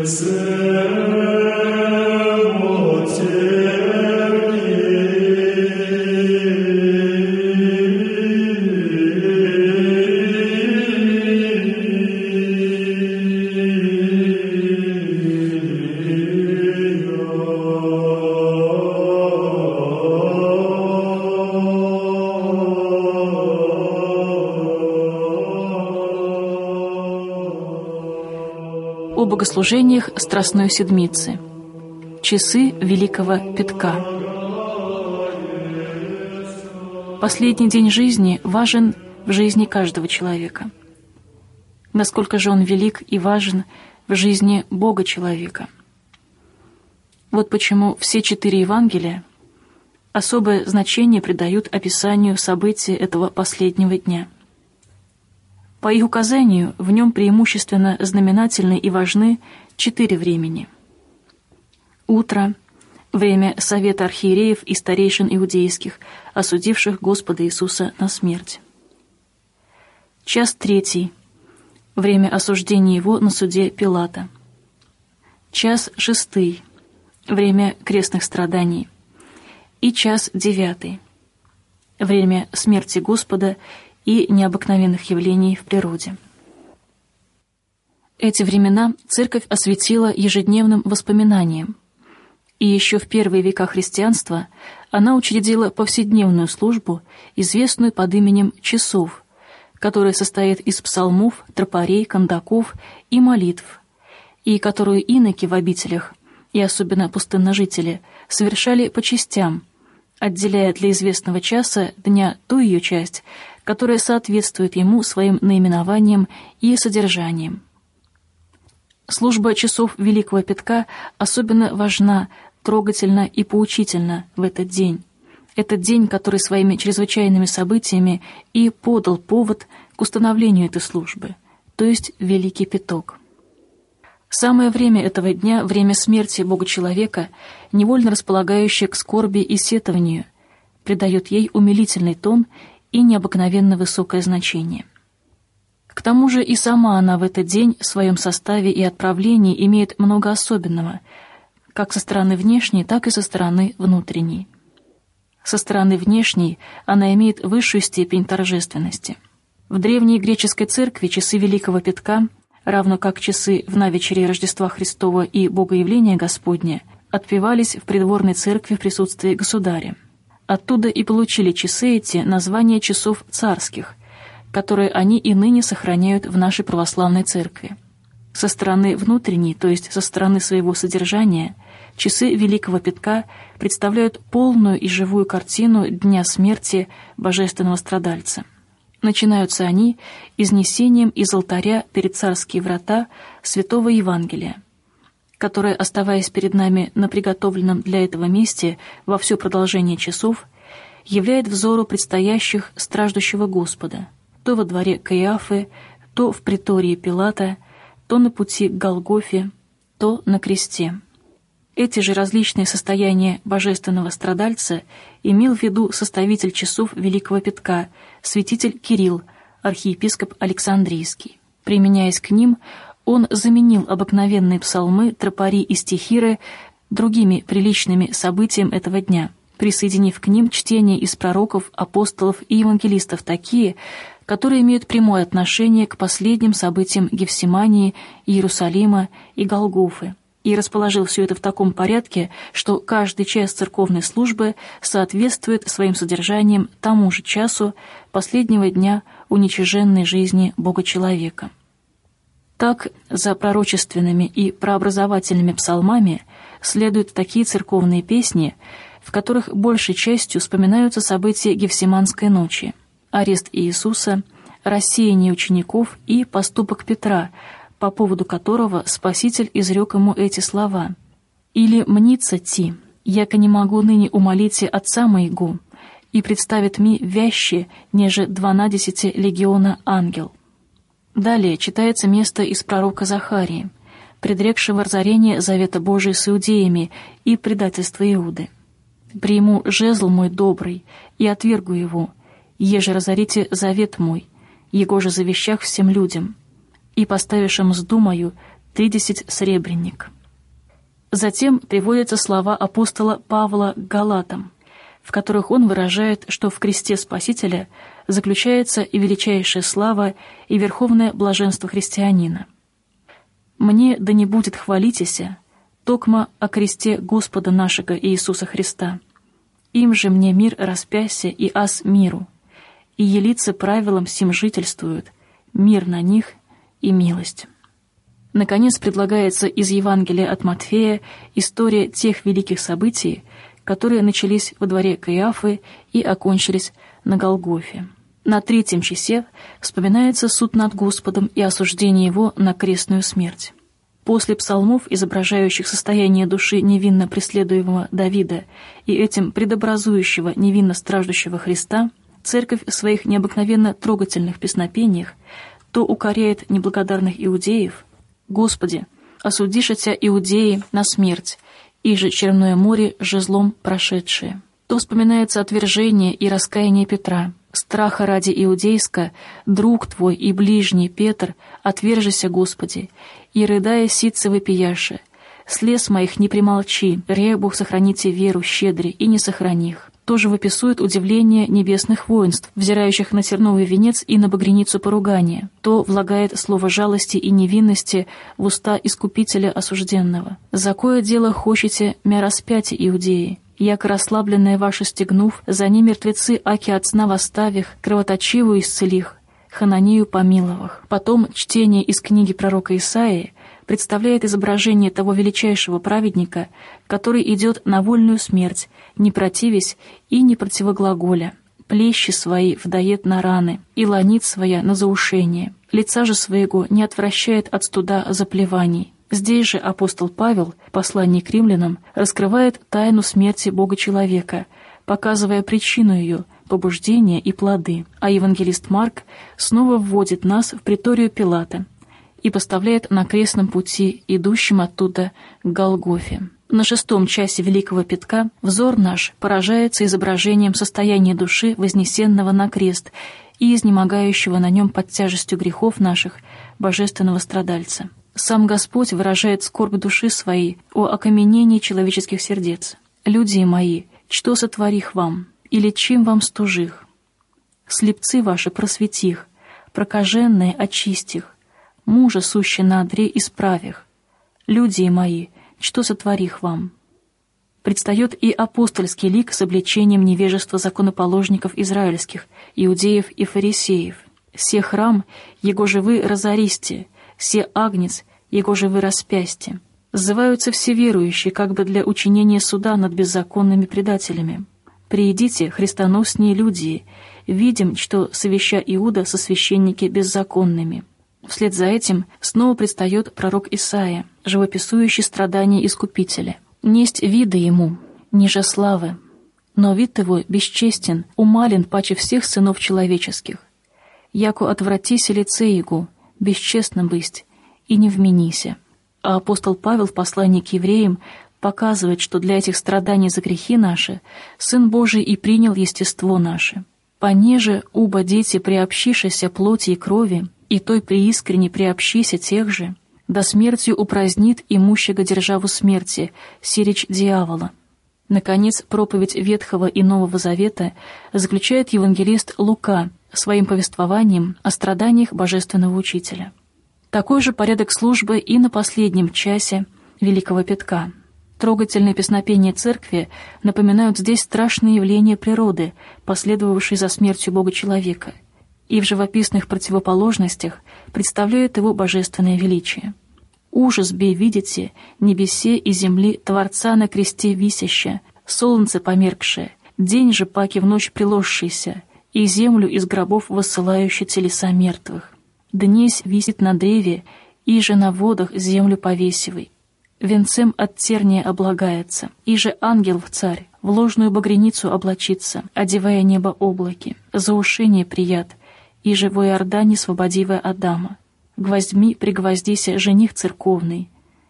О богослужениях Страстной Седмицы. Часы Великого Пятка. Последний день жизни важен в жизни каждого человека. Насколько же он велик и важен в жизни Бога-человека. Вот почему все 4 Евангелия особое значение придают описанию событий этого последнего дня. По их указанию, в нем преимущественно знаменательны и важны 4 времени. Утро — время совета архиереев и старейшин иудейских, осудивших Господа Иисуса на смерть. Час 3 — время осуждения Его на суде Пилата. Час 6 — время крестных страданий. И час 9 — время смерти Господа и необыкновенных явлений в природе. Эти времена Церковь осветила ежедневным воспоминанием, и еще в первые века христианства она учредила повседневную службу, известную под именем часов, которая состоит из псалмов, тропарей, кандаков и молитв, и которую иноки в обителях, и особенно пустынножители, совершали по частям, отделяя для известного часа дня ту ее часть, которая соответствует ему своим наименованием и содержанием. Служба часов Великого Пятка особенно важна, трогательна и поучительна в этот день. Этот день, который своими чрезвычайными событиями и подал повод к установлению этой службы, то есть Великий Пяток. Самое время этого дня, время смерти Бога-человека, невольно располагающее к скорби и сетованию, придает ей умилительный тон и необыкновенно высокое значение. К тому же и сама она в этот день в своем составе и отправлении имеет много особенного, как со стороны внешней, так и со стороны внутренней. Со стороны внешней она имеет высшую степень торжественности. В древней греческой церкви часы Великого Пятка, равно как часы в навечере Рождества Христова и Богоявления Господня, отпевались в придворной церкви в присутствии государя. Оттуда и получили часы эти название часов царских, которые они и ныне сохраняют в нашей православной церкви. Со стороны внутренней, то есть со стороны своего содержания, часы Великого Пятка представляют полную и живую картину дня смерти божественного страдальца. Начинаются они изнесением из алтаря перед царские врата Святого Евангелия, которое, оставаясь перед нами на приготовленном для этого месте во все продолжение часов, являет взору предстоящих страждущего Господа, то во дворе Каиафы, то в притории Пилата, то на пути к Голгофе, то на кресте. Эти же различные состояния божественного страдальца имел в виду составитель часов Великого Пятка, святитель Кирилл, архиепископ Александрийский. Применяясь к ним, он заменил обыкновенные псалмы, тропари и стихиры другими приличными событиям этого дня, присоединив к ним чтение из пророков, апостолов и евангелистов такие, которые имеют прямое отношение к последним событиям Гефсимании, Иерусалима и Голгофы, и расположил все это в таком порядке, что каждый час церковной службы соответствует своим содержанием тому же часу последнего дня уничиженной жизни Бога-человека. Так, за пророчественными и прообразовательными псалмами следуют такие церковные песни, в которых большей частью вспоминаются события Гефсиманской ночи, арест Иисуса, рассеяние учеников и поступок Петра, по поводу которого Спаситель изрек ему эти слова: «Или мнится ти, яко не могу ныне умолите Отца моего, и представит ми вяще, неже 12 легиона ангел». Далее читается место из пророка Захарии, предрекшего разорение завета Божия с иудеями и предательство Иуды. «Приму жезл мой добрый, и отвергу его, еже разорите завет мой, его же завещах всем людям, и поставишь мзду мою, 30 сребреник. Затем приводятся слова апостола Павла к Галатам, в которых он выражает, что в кресте Спасителя заключается и величайшая слава, и верховное блаженство христианина. «Мне да не будет хвалитеся, токмо о кресте Господа нашего Иисуса Христа. Им же мне мир распяся и аз миру, и елицы правилам сим жительствуют, мир на них и милость». Наконец предлагается из Евангелия от Матфея история тех великих событий, которые начались во дворе Каиафы и окончились на Голгофе. На 3-м часе вспоминается суд над Господом и осуждение его на крестную смерть. После псалмов, изображающих состояние души невинно преследуемого Давида и этим предобразующего невинно страждущего Христа, Церковь в своих необыкновенно трогательных песнопениях то укоряет неблагодарных иудеев: «Господи, осудишися иудеи на смерть, и же Черное море жезлом прошедшее». То вспоминается отвержение и раскаяние Петра: «Страха ради иудейска, друг твой и ближний Петр, отвержися, Господи, и, рыдая, ситце вопияше, слез моих не примолчи, ребух сохраните веру щедре, и не сохраних». Тоже выписует удивление небесных воинств, взирающих на терновый венец и на багряницу поругания. То влагает слово жалости и невинности в уста искупителя осужденного. «За кое дело хочете мя распяти, иудеи? Яко расслабленное ваше стегнув, за ним мертвецы аки от сна восставих, кровоточивую исцелих, Хананею помиловах». Потом чтение из книги пророка Исаии представляет изображение того величайшего праведника, который идет на вольную смерть, не противясь и не противоглаголя, плещи свои вдает на раны и ланит своя на заушение, лица же своего не отвращает от стыда заплеваний. Здесь же апостол Павел, посланник к римлянам, раскрывает тайну смерти Бога-человека, показывая причину ее, побуждения и плоды, а евангелист Марк снова вводит нас в приторию Пилата и поставляет на крестном пути, идущем оттуда к Голгофе. На 6-м часе Великого Пятка взор наш поражается изображением состояния души, вознесенного на крест и изнемогающего на нем под тяжестью грехов наших божественного страдальца. Сам Господь выражает скорбь души своей о окаменении человеческих сердец. «Люди мои, что сотворих вам, или чем вам стужих? Слепцы ваши просветих, прокаженные очистих, мужа суще на одре исправих. Люди мои, что сотворих вам?» Предстает и апостольский лик с обличением невежества законоположников израильских, иудеев и фарисеев. «Се храм, его же вы разористе, се агнец, его же вы распясьте». Сзываются все верующие, как бы для учинения суда над беззаконными предателями. «Приидите, христоноснее люди, видим, что совеща Иуда со священники беззаконными». Вслед за этим снова предстает пророк Исаия, живописующий страдания Искупителя. «Несть вида ему, ниже славы, но вид его бесчестен, умален паче всех сынов человеческих. Яко отвратися лице его, бесчестно бысть, и не вменися». А апостол Павел в послании к евреям показывает, что для этих страданий за грехи наши Сын Божий и принял естество наше. «Понеже, уба дети, приобщишися плоти и крови, и той преискренне приобщися тех же, до смертью упразднит имущего державу смерти, сирич дьявола». Наконец, проповедь Ветхого и Нового Завета заключает евангелист Лука своим повествованием о страданиях Божественного Учителя. Такой же порядок службы и на последнем часе Великого Пятка. Трогательные песнопения Церкви напоминают здесь страшные явления природы, последовавшие за смертью Бога-человека, и в живописных противоположностях представляют его божественное величие. «Ужас бей видите, небесе и земли Творца на кресте висяща, солнце померкшее, день же паки в ночь приложшийся, и землю из гробов воссылающие телеса мертвых. Днесь висит на древе, и же на водах землю повесивый. Венцем от терния облагается, и же ангел в царь, в ложную багряницу облачится, одевая небо облаки, заушение прият, и же во Иордане свободивая Адама. Гвоздьми пригвоздися жених церковный,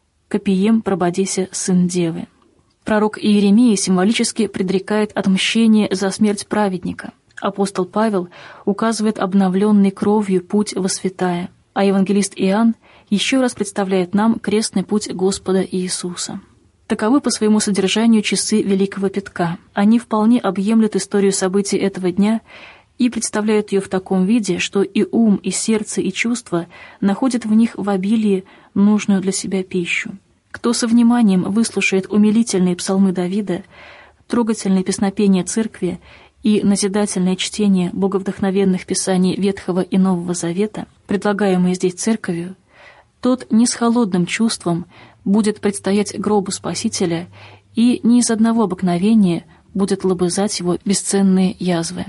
копием прободися сын девы». Пророк Иеремия символически предрекает отмщение за смерть праведника. Апостол Павел указывает обновленный кровью путь во святая, а евангелист Иоанн еще раз представляет нам крестный путь Господа Иисуса. Таковы по своему содержанию часы Великого Пятка. Они вполне объемлют историю событий этого дня и представляют ее в таком виде, что и ум, и сердце, и чувства находят в них в обилии нужную для себя пищу. Кто со вниманием выслушает умилительные псалмы Давида, трогательные песнопения церкви и назидательное чтение боговдохновенных писаний Ветхого и Нового Завета, предлагаемые здесь церковью, тот не с холодным чувством будет предстоять гробу Спасителя и не из одного обыкновения будет лобызать его бесценные язвы.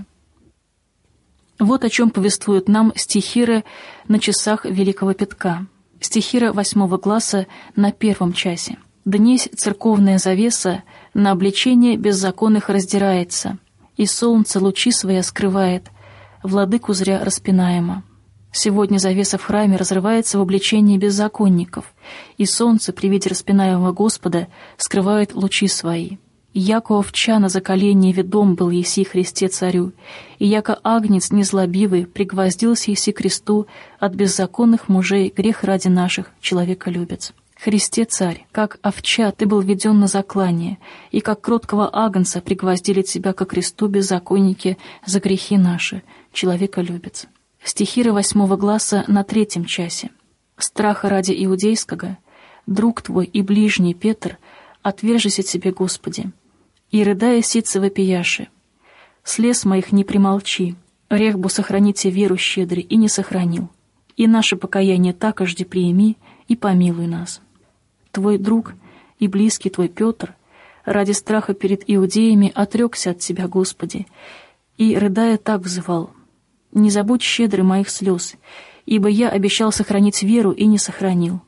Вот о чем повествуют нам стихиры на часах Великого Пятка. Стихира 8 класса на 1 часе. «Днесь церковная завеса на обличение беззаконных раздирается, и солнце лучи свои скрывает, владыку зря распинаемо. Сегодня завеса в храме разрывается в обличении беззаконников, и солнце при виде распинаемого Господа скрывает лучи свои. Яко овча на заколении ведом был еси Христе царю, и яко агнец незлобивый пригвоздился еси кресту от беззаконных мужей грех ради наших человеколюбец. Христе царь, как овча ты был веден на заклание, и как кроткого агнца пригвоздили тебя ко кресту беззаконники за грехи наши, человеколюбец». Стихиры 8 класса на 3 часе. «Страха ради иудейского, друг твой и ближний Петр, отвержися тебе, Господи, и рыдая ситце вопияши. Слез моих не примолчи, рехбу сохраните веру щедрый и не сохранил. И наше покаяние такожди приими и помилуй нас. Твой друг и близкий твой Петр ради страха перед иудеями отрекся от тебя, Господи, и, рыдая, так взывал: «Не забудь щедрый моих слез, ибо я обещал сохранить веру и не сохранил.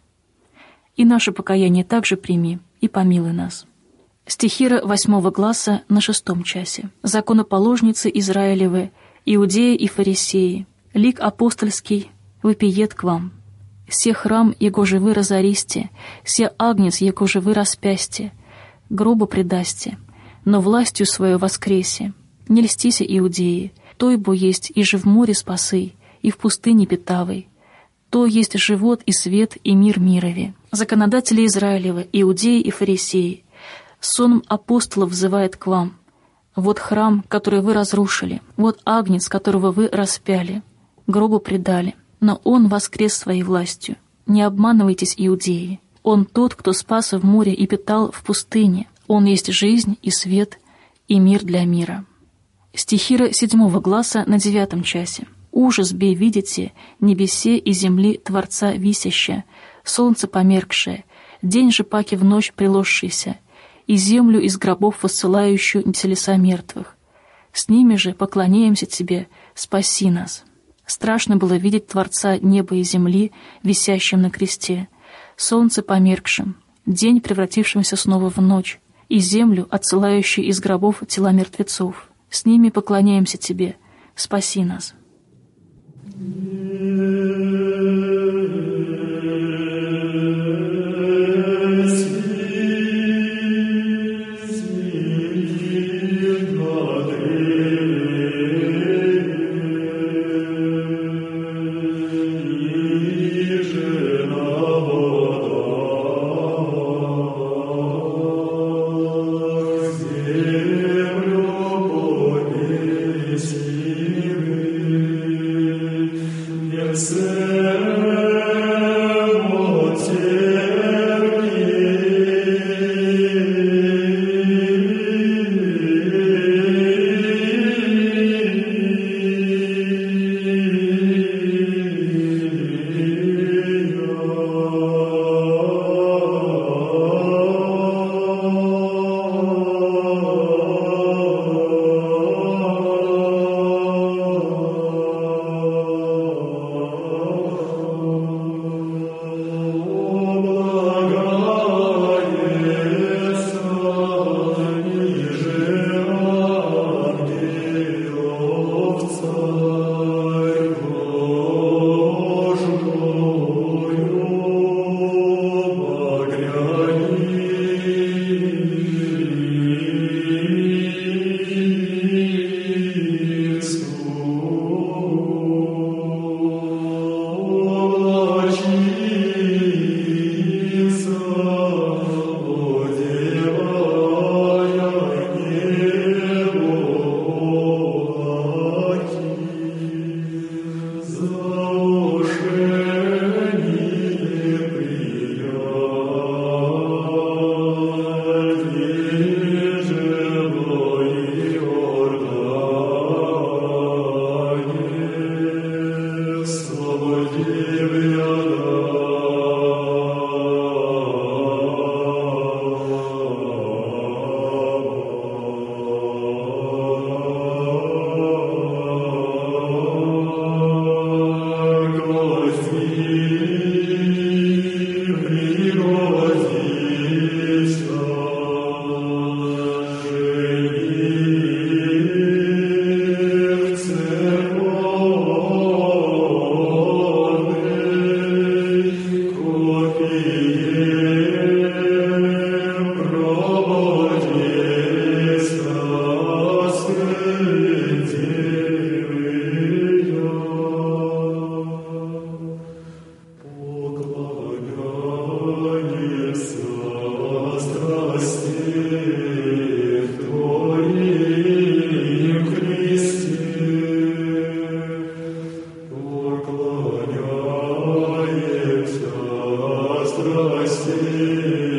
И наше покаяние также прими и помилуй нас». Стихира 8 класса на 6 часе. «Законоположницы Израилевы, иудеи и фарисеи, лик апостольский вопиет к вам. Се храм, его же вы разористе, се агнец, его же вы распясте, гробу предасте, но властью свою воскресе. Не льстися, иудеи, той бо есть и же в море спасы, и в пустыне питавой. То есть живот и свет и мир мирови. Законодатели Израилева, иудеи и фарисеи, сонм апостолов взывает к вам. Вот храм, который вы разрушили, вот агнец, которого вы распяли, гробу предали, но он воскрес своей властью. Не обманывайтесь, иудеи. Он тот, кто спас в море и питал в пустыне. Он есть жизнь и свет и мир для мира». Стихира 7 класса на 9 часе. «Ужас бей видите, небесе и земли Творца висяща, солнце померкшее, день же паки в ночь приложшийся, и землю из гробов воссылающую телеса мертвых. С ними же поклоняемся Тебе, спаси нас». Страшно было видеть Творца неба и земли, висящим на кресте, солнце померкшим, день превратившимся снова в ночь, и землю, отсылающую из гробов тела мертвецов. С ними поклоняемся Тебе, спаси нас. Страсти